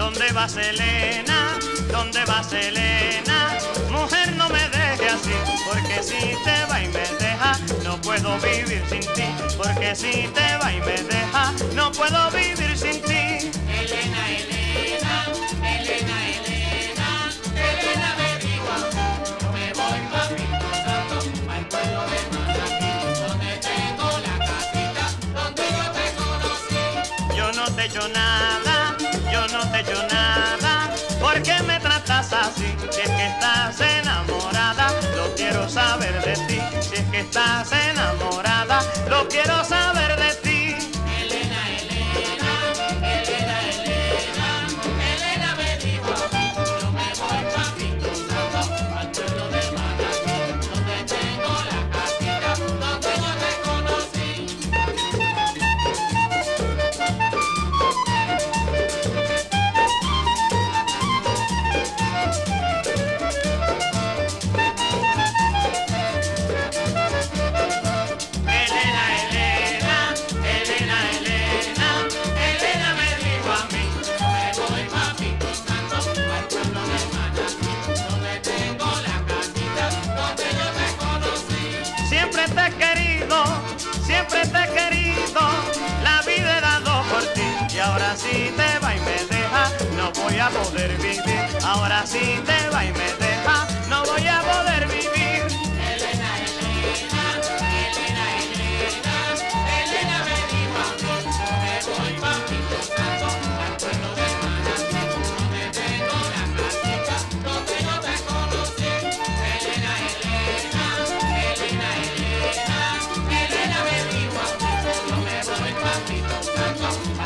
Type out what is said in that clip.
¿Dónde vas, Elena? ¿Dónde vas, Elena? Mujer, no me dejes así, porque si te va y me deja, no puedo vivir sin ti. Porque si te va y me deja, no puedo vivir sin ti. Elena, Elena, Elena, Elena, Elena me dijo a mí, yo me voy papito santo al pueblo de Manatí, donde tengo la casita, donde yo te conocí. Yo no te echo nada, yo no te echo nada, ¿por qué me tratas así? Si es que estás enamorada, lo quiero saber de ti. Si es que estás enamorada, lo quiero saber de ti. Elena, Elena, Elena, Elena, Elena me dijo a mí, yo me voy papito santo al pueblo de Manatí, donde tengo la casita, donde yo te conocí. Elena, Elena, Elena, Elena, Elena me dijo a mí. Me voy papito santo al pueblo de Manatí, donde tengo la casita, donde yo te conocí. Siempre te he querido, siempre te he querido, la vida he dado por ti. Y ahora si te va y me deja, no voy a poder vivir. Ahora si te va y me deja, no voy a poder vivir. Elena, Elena, Elena, Elena, Elena me dijo a mí, yo me voy papito santo al pueblo de Manatí, donde tengo la casita, donde yo te conocí. Elena, Elena, Elena, Elena, Elena me dijo a mí, yo me voy papito santo